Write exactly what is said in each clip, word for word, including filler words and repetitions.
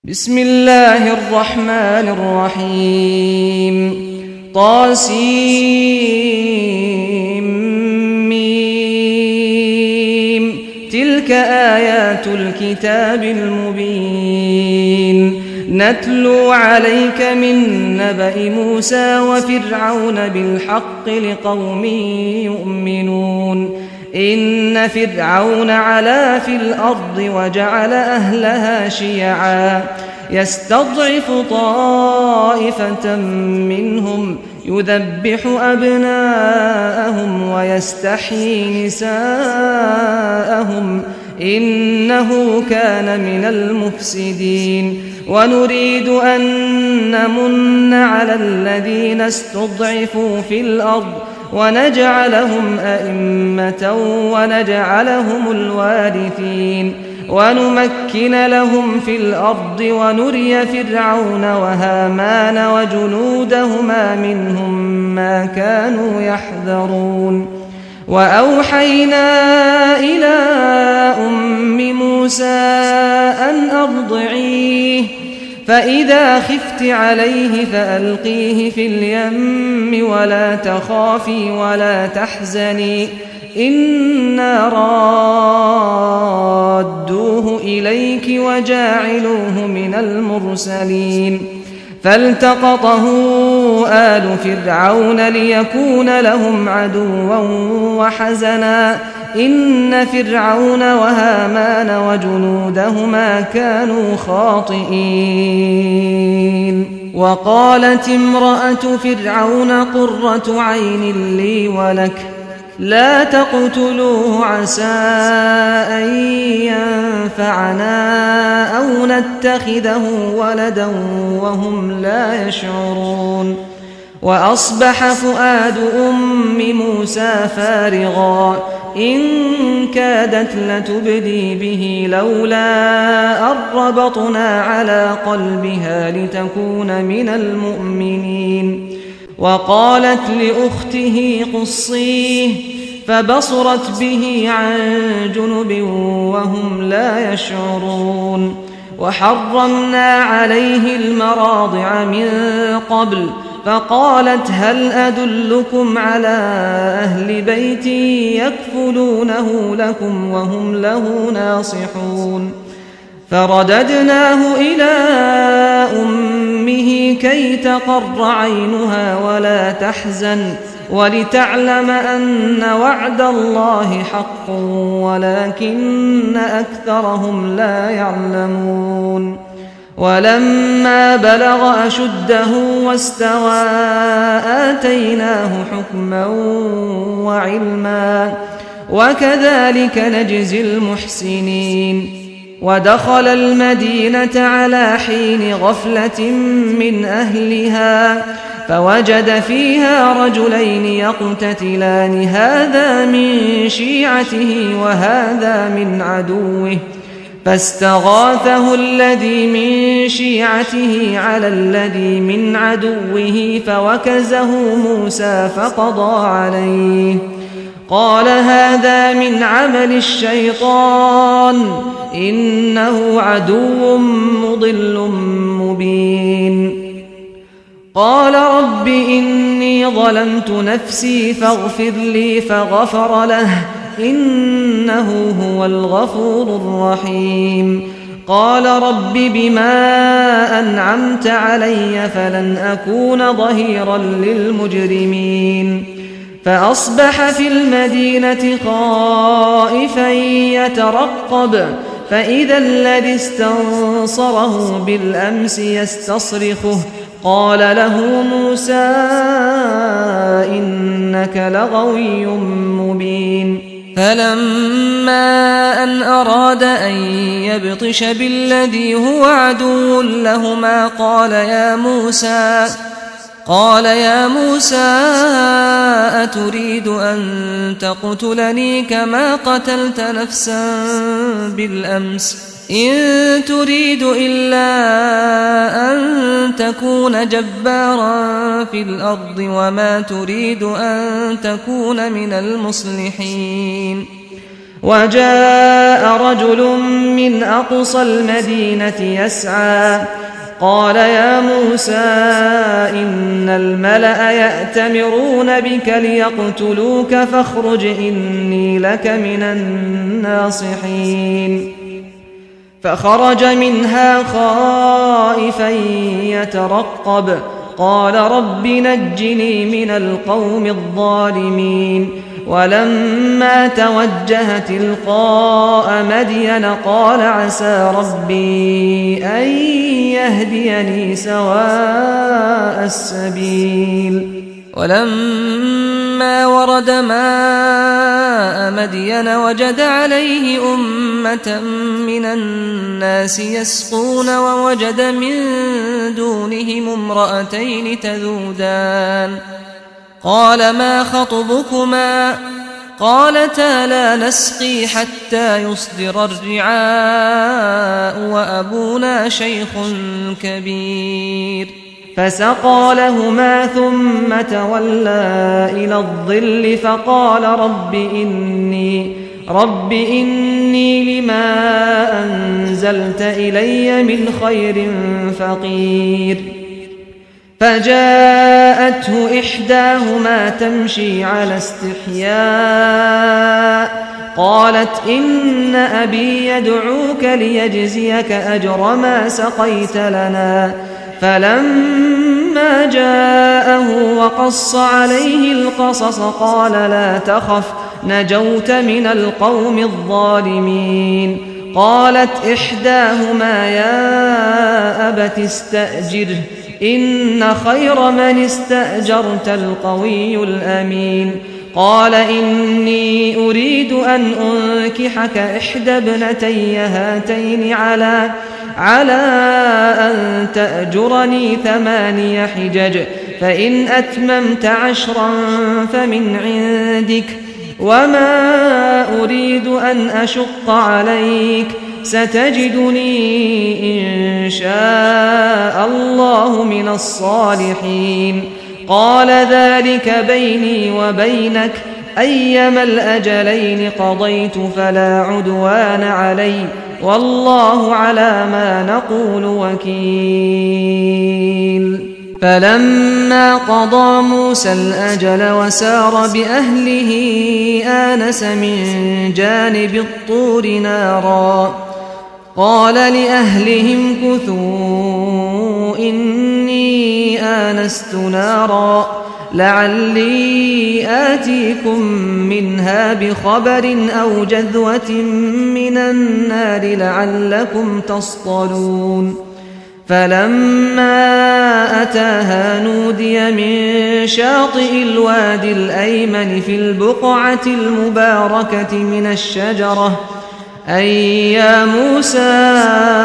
بسم الله الرحمن الرحيم طاسيم تلك آيات الكتاب المبين نتلو عليك من نبأ موسى وفرعون بالحق لقوم يؤمنون إن فرعون علا في الأرض وجعل أهلها شيعا يستضعف طائفة منهم يذبح أبناءهم ويستحيي نساءهم إنه كان من المفسدين ونريد أن نمن على الذين استضعفوا في الأرض ونجعلهم أئمة ونجعلهم الوارثين ونمكن لهم في الأرض ونري فرعون وهامان وجنودهما منهم ما كانوا يحذرون وأوحينا إلى أم موسى أن أرضعيه فإذا خفت عليه فألقيه في اليم ولا تخافي ولا تحزني إنا رادوه إليك وجاعلوه من المرسلين فالتقطه آل فرعون ليكون لهم عدوا وحزنا إن فرعون وهامان وجنودهما كانوا خاطئين وقالت امرأة فرعون قرة عين لي ولك لا تقتلوه عسى أن ينفعنا أو نتخذه ولدا وهم لا يشعرون وأصبح فؤاد أم موسى فارغا إن كادت لتبدي به لولا أن ربطنا على قلبها لتكون من المؤمنين وقالت لأخته قصيه فبصرت به عن جنب وهم لا يشعرون وحرمنا عليه المراضع من قبل فقالت هل أدلكم على أهل بيت يكفلونه لكم وهم له ناصحون فرددناه إلى أمه كي تقر عينها ولا تحزن ولتعلم أن وعد الله حق ولكن أكثرهم لا يعلمون ولما بلغ أشده واستوى آتيناه حكما وعلما وكذلك نجزي المحسنين ودخل المدينة على حين غفلة من أهلها فوجد فيها رجلين يقتتلان هذا من شيعته وهذا من عدوه فاستغاثه الذي من شيعته على الذي من عدوه فوكزه موسى فقضى عليه قال هذا من عمل الشيطان إنه عدو مضل مبين قال رب إني ظلمت نفسي فاغفر لي فغفر له إنه هو الغفور الرحيم قال رب بما أنعمت علي فلن أكون ظهيرا للمجرمين فأصبح في المدينة خائفا يترقب فإذا الذي استنصره بالأمس يستصرخه قال له موسى إنك لغوي مبين فلما أن أراد أن يبطش بالذي هو عدو لهما قال يا موسى قال يا موسى أتريد أن تقتلني كما قتلت نفسا بالأمس إن تريد إلا أن تكون جبارا في الأرض وما تريد أن تكون من المصلحين وجاء رجل من أقصى المدينة يسعى قال يا موسى إن الملأ يأتمرون بك ليقتلوك فاخرج إني لك من الناصحين فخرج منها خائفا يترقب قال رب نجني من القوم الظالمين ولما توجه تلقاء مدين قال عسى ربي أن يهديني سواء السبيل ولما ورد ماء مدين وجد عليه أمة من الناس يسقون ووجد من دونهم امرأتين تذودان قال ما خطبكما قالتا لا نسقي حتى يصدر الرعاء وأبونا شيخ كبير فسقى لهما ثم تولى إلى الظل فقال رب إني رب إني لما أنزلت إلي من خير فقير فجاءته إحداهما تمشي على استحياء قالت إن أبي يدعوك ليجزيك أجر ما سقيت لنا فلما جاءه وقص عليه القصص قال لا تخف نجوت من القوم الظالمين قالت إحداهما يا أبت استأجره إن خير من استأجرت القوي الأمين قال إني أريد أن أنكحك إحدى ابنتي هاتين على على أن تأجرني ثماني حجج فإن أتممت عشرا فمن عندك وما أريد أن أشق عليك ستجدني إن شاء الله من الصالحين قال ذلك بيني وبينك أيما الأجلين قضيت فلا عدوان علي والله على ما نقول وكيل فلما قضى موسى الأجل وسار بأهله آنس من جانب الطور نارا قال لأهلهم كثوا إني آنست نارا لعلي آتيكم منها بخبر أو جذوة من النار لعلكم تصطلون فلما أتاها نودي من شاطئ الوادي الأيمن في البقعة المباركة من الشجرة أي يا موسى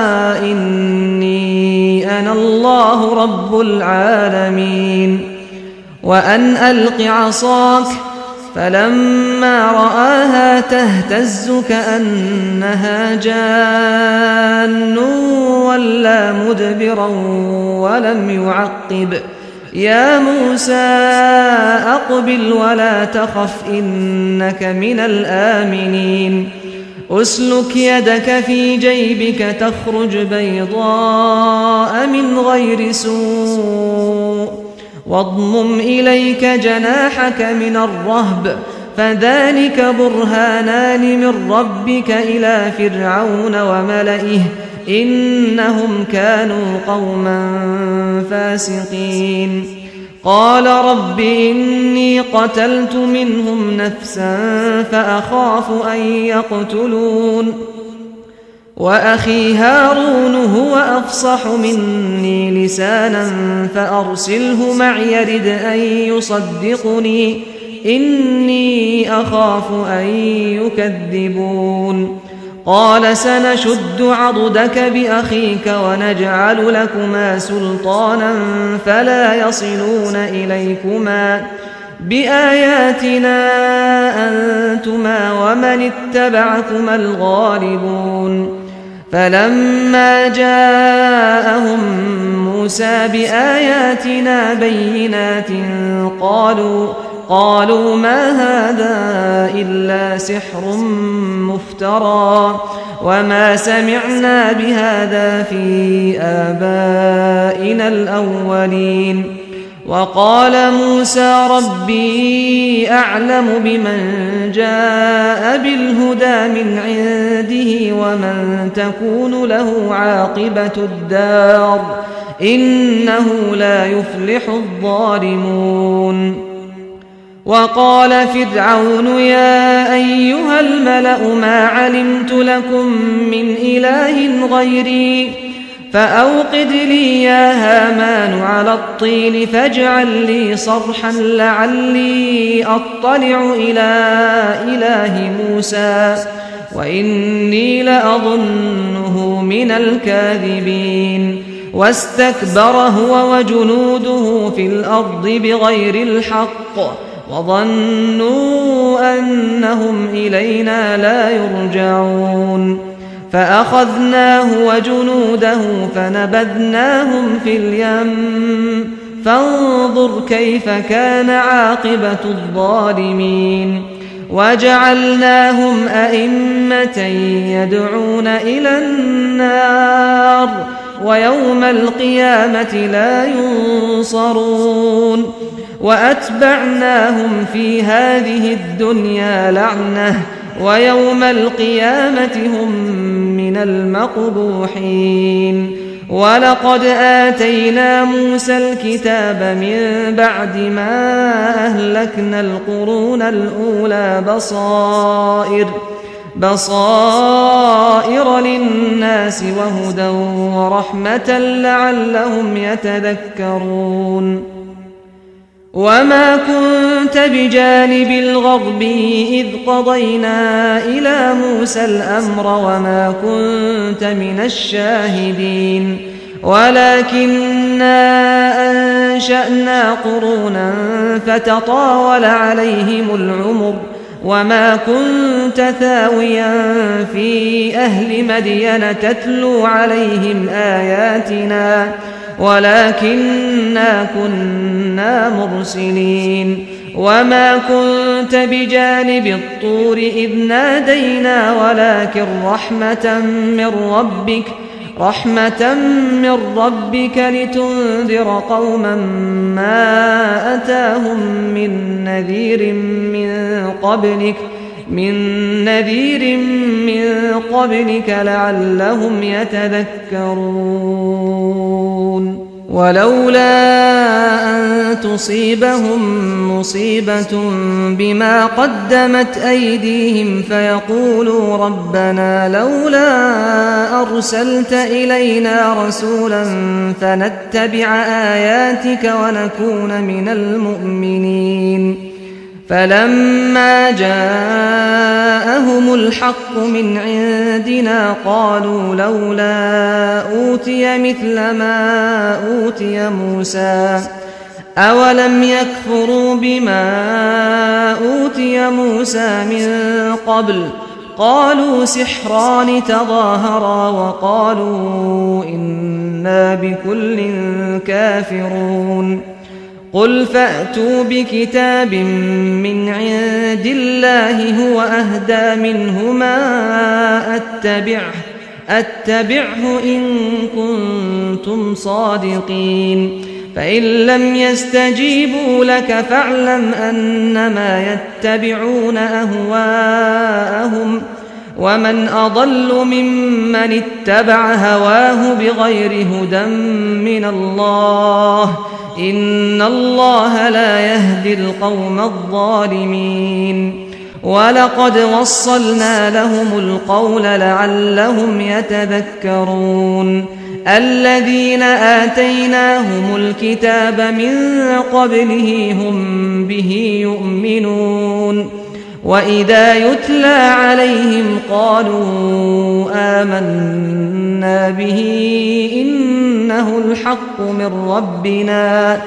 إني أنا الله رب العالمين وأن ألق عصاك فلما رآها تهتز كأنها جان ولا مدبرا ولم يعقب يا موسى أقبل ولا تخف إنك من الآمنين أسلك يدك في جيبك تخرج بيضاء من غير سوء واضمم إليك جناحك من الرهب فذلك برهانان من ربك إلى فرعون وملئه إنهم كانوا قوما فاسقين قال رب إني قتلت منهم نفسا فأخاف أن يقتلون وأخي هارون هو أفصح مني لسانا فأرسله معي يرد أن يصدقني إني أخاف أن يكذبون قال سنشد عضدك بأخيك ونجعل لكما سلطانا فلا يصلون إليكما بآياتنا أنتما ومن اتبعكما الغالبون فلما جاءهم موسى بآياتنا بينات قالوا قالوا ما هذا إلا سحر مفترى وما سمعنا بهذا في آبائنا الأولين. وقال موسى ربي أعلم بمن جاء بالهدى من عنده ومن تكون له عاقبة الدار إنه لا يفلح الظالمون. وقال فرعون يا أيها الملأ ما علمت لكم من إله غيري فأوقد لي يا هامان على الطين فاجعل لي صرحا لعلي أطلع إلى إله موسى وإني لأظنه من الكاذبين. واستكبر هو وجنوده في الأرض بغير الحق وظنوا أنهم إلينا لا يرجعون. فأخذناه وجنوده فنبذناهم في اليم فانظر كيف كان عاقبة الظالمين. وجعلناهم أئمة يدعون إلى النار ويوم القيامة لا ينصرون. وأتبعناهم في هذه الدنيا لعنة ويوم القيامة هم من المقبوحين. ولقد آتينا موسى الكتاب من بعد ما أهلكنا القرون الأولى بصائر بصائر للناس وهدى ورحمة لعلهم يتذكرون. وما كنت بجانب الغرب إذ قضينا إلى موسى الأمر وما كنت من الشاهدين ولكننا أنشأنا قرونا فتطاول عليهم العمر وما كنت ثاويا في أهل مدين تتلو عليهم آياتنا ولكننا كنا مرسلين. وما كنت بجانب الطور إذ نادينا ولكن رحمة من ربك رحمة من ربك لتنذر قوما ما أتاهم من نذير من قبلك من نذير من قبلك لعلهم يتذكرون. ولولا أن تصيبهم مصيبة بما قدمت أيديهم فيقولوا ربنا لولا أرسلت إلينا رسولا فنتبع آياتك ونكون من المؤمنين. فلما جاءهم الحق من عندنا قالوا لولا أوتي مثل ما أوتي موسى أولم يكفروا بما أوتي موسى من قبل قالوا سحران تظاهرا وقالوا إنا بكل كافرون. قل فأتوا بكتاب من عند الله هو أهدى منهما أتبعه أتبعه إن كنتم صادقين. فإن لم يستجيبوا لك فاعلم أنما يتبعون أهواءهم ومن أضل ممن اتبع هواه بغير هدى من الله إن الله لا يهدي القوم الظالمين. ولقد وصلنا لهم القول لعلهم يتذكرون. الذين آتيناهم الكتاب من قبله هم به يؤمنون وإذا يتلى عليهم قالوا آمنا به إنه الحق من ربنا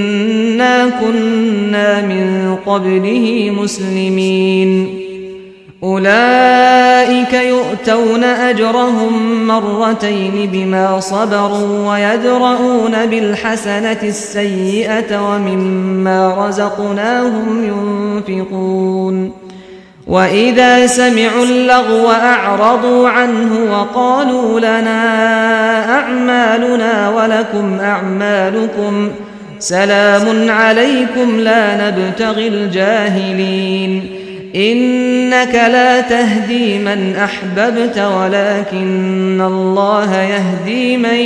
إنا كنا من قبله مسلمين. أولئك يؤتون أجرهم مرتين بما صبروا ويدرؤون بالحسنة السيئة ومما رزقناهم ينفقون وإذا سمعوا اللغو أعرضوا عنه وقالوا لنا أعمالنا ولكم أعمالكم سلام عليكم لا نبتغي الجاهلين إنك لا تهدي من أحببت ولكن الله يهدي من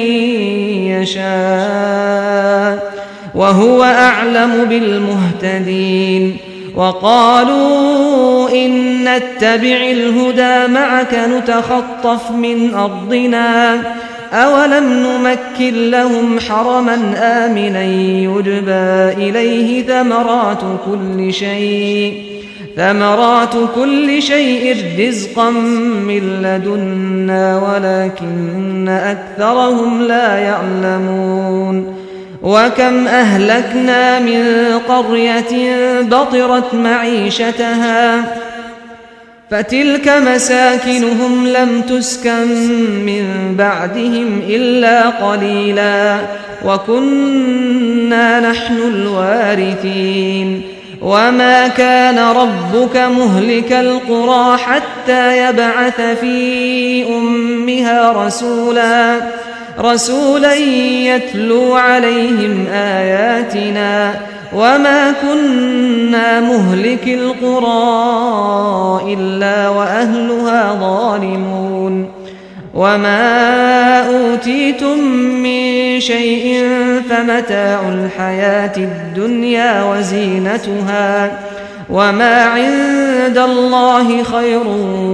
يشاء وهو أعلم بالمهتدين وقالوا إن نتبع الهدى معك نتخطف من أرضنا أولم نمكن لهم حرما آمنا يجبى إليه ثمرات كل شيء ثمرات كل شيء رزقا من لدنا ولكن أكثرهم لا يعلمون وكم أهلكنا من قرية بطرت معيشتها فتلك مساكنهم لم تسكن من بعدهم إلا قليلا وكنا نحن الوارثين وما كان ربك مهلك القرى حتى يبعث في أمها رسولا رسولا يتلو عليهم آياتنا وما كنا مهلك القرى إلا وأهلها ظالمون وما أوتيتم من شيء فمتاع الحياة الدنيا وزينتها وما عند الله خير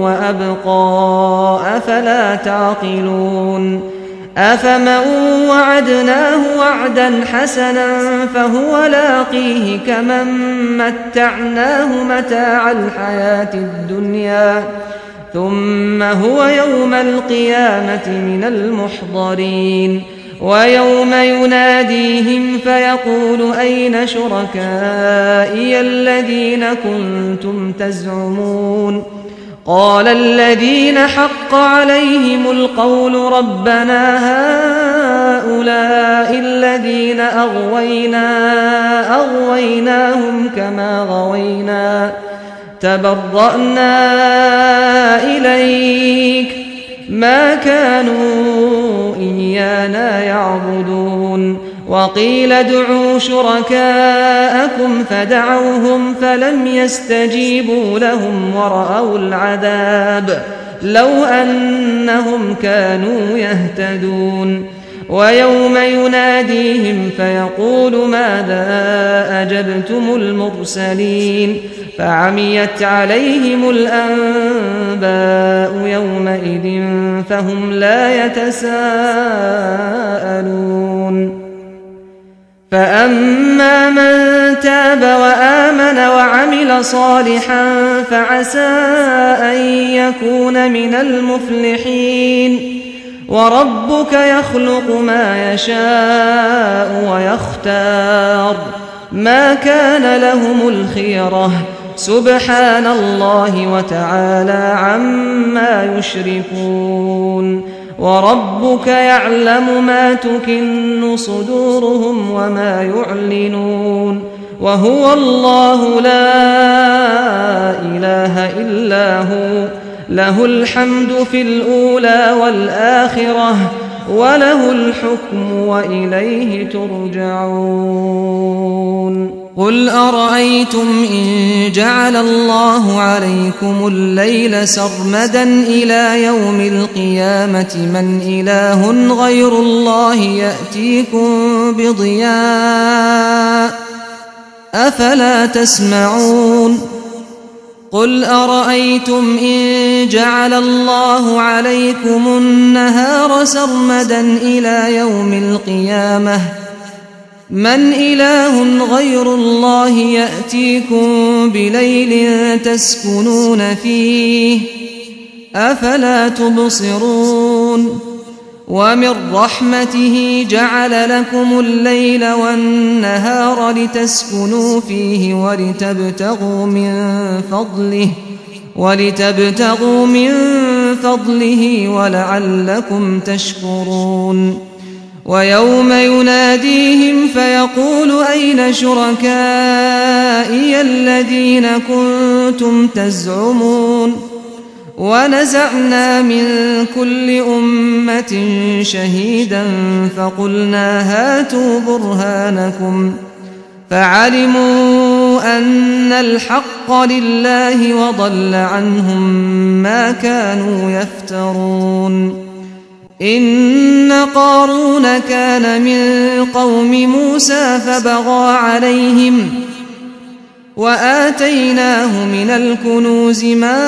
وأبقى أفلا تعقلون أفمن وعدناه وعدا حسنا فهو لاقيه كمن متعناه متاع الحياة الدنيا ثم هو يوم القيامة من المحضرين ويوم يناديهم فيقول أين شركائي الذين كنتم تزعمون قال الذين حق عليهم القول ربنا هؤلاء الذين أغوينا أغويناهم كما غوينا تبرأنا إليك ما كانوا إيانا يعبدون وقيل ادعوا شركاءكم فدعوهم فلم يستجيبوا لهم ورأوا العذاب لو أنهم كانوا يهتدون ويوم يناديهم فيقول ماذا أجبتم المرسلين فعميت عليهم الأنباء يومئذ فهم لا يتساءلون فأما من تاب وآمن وعمل صالحا فعسى أن يكون من المفلحين وربك يخلق ما يشاء ويختار ما كان لهم الخيرة سبحان الله وتعالى عما يشركون وربك يعلم ما تكن صدورهم وما يعلنون وهو الله لا إله إلا هو له الحمد في الأولى والآخرة وله الحكم وإليه ترجعون قل أرأيتم إن جعل الله عليكم الليل سرمدا إلى يوم القيامة من إله غير الله يأتيكم بضياء أفلا تسمعون قل أرأيتم إن جعل الله عليكم النهار سرمدا إلى يوم القيامة من إله غير الله يأتيكم بليل تسكنون فيه أفلا تبصرون ومن رحمته جعل لكم الليل والنهار لتسكنوا فيه ولتبتغوا من فضله ولتبتغوا من فضله ولعلكم تشكرون ويوم يناديهم فيقول أين شركائي الذين كنتم تزعمون ونزعنا من كل أمة شهيدا فقلنا هاتوا برهانكم فعلموا أن الحق لله وضل عنهم ما كانوا يفترون إن قارون كان من قوم موسى فبغى عليهم وآتيناه من الكنوز ما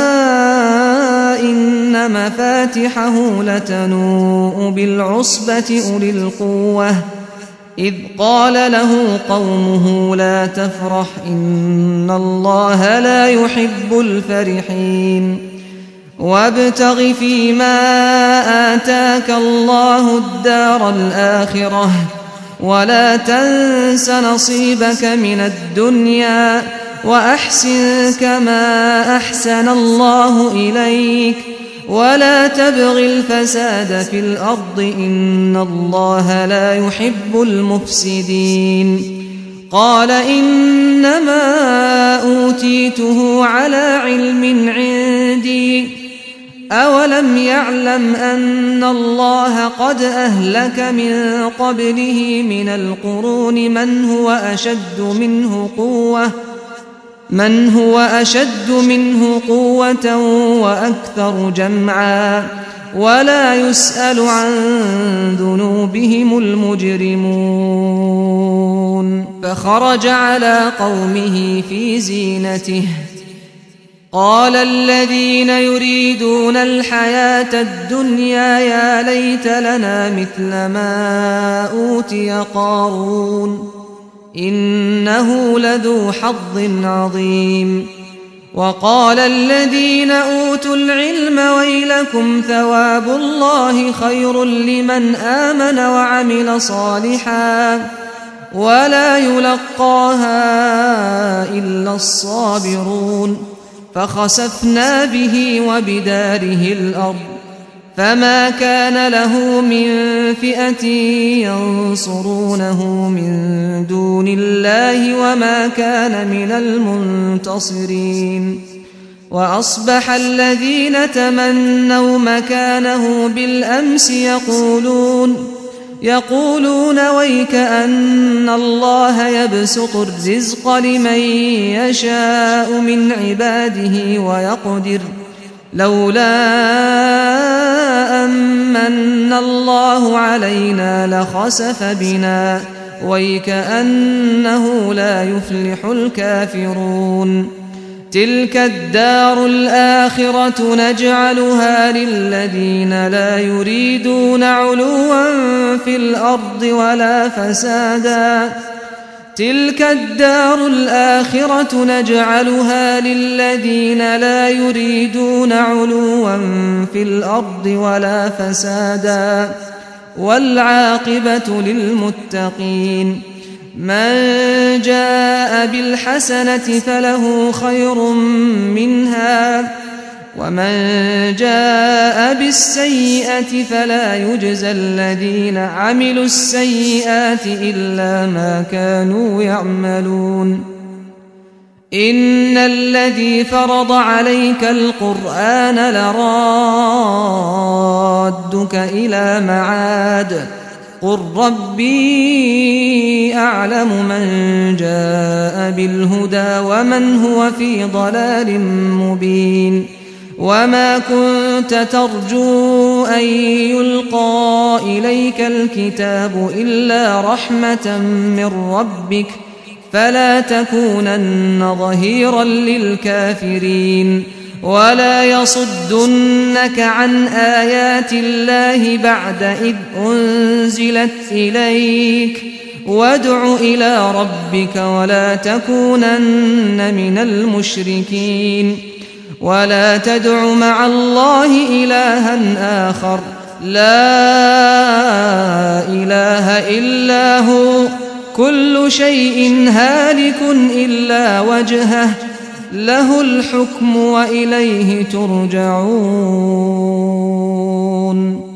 إن مفاتحه لتنوء بالعصبة أولي القوة إذ قال له قومه لا تفرح إن الله لا يحب الفرحين وابتغ فيما آتاك الله الدار الآخرة ولا تنس نصيبك من الدنيا وأحسن كما أحسن الله إليك ولا تبغ الفساد في الأرض إن الله لا يحب المفسدين قال إنما أوتيته على علم عندي أولم يعلم أن الله قد أهلك من قبله من القرون من هو أشد منه قوة من هو أشد منه قوة وأكثر جمعا ولا يسأل عن ذنوبهم المجرمون فخرج على قومه في زينته قال الذين يريدون الحياة الدنيا يا ليت لنا مثل ما أوتي قارون إنه لذو حظ عظيم وقال الذين أوتوا العلم ويلكم ثواب الله خير لمن آمن وعمل صالحا ولا يلقاها إلا الصابرون فخسفنا به وبداره الأرض فما كان له من فئة ينصرونه من دون الله وما كان من المنتصرين وأصبح الذين تمنوا مكانه بالأمس يقولون يقولون ويك أن الله يبسط الرزق لمن يشاء من عباده ويقدر لولا أمن الله علينا لخسف بنا ويك أنه لا يفلح الكافرون تلك الدار الآخرة نجعلها للذين لا يريدون علوا في الأرض ولا فسادا تلك الدار الآخرة نجعلها للذين لا يريدون علوا في الأرض ولا فسادا والعاقبة للمتقين من جاء بالحسنة فله خير منها ومن جاء بالسيئة فلا يجزى الذين عملوا السيئات إلا ما كانوا يعملون إن الذي فرض عليك القرآن لرادك إلى معاد قل ربي أعلم من جاء بالهدى ومن هو في ضلال مبين وما كنت ترجو أن يلقى إليك الكتاب إلا رحمة من ربك فلا تكونن ظهيرا للكافرين ولا يصدنك عن آيات الله بعد إذ أنزلت إليك وادع إلى ربك ولا تكونن من المشركين ولا تدع مع الله إلها آخر لا إله إلا هو كل شيء هالك إلا وجهه له الحكم وإليه ترجعون.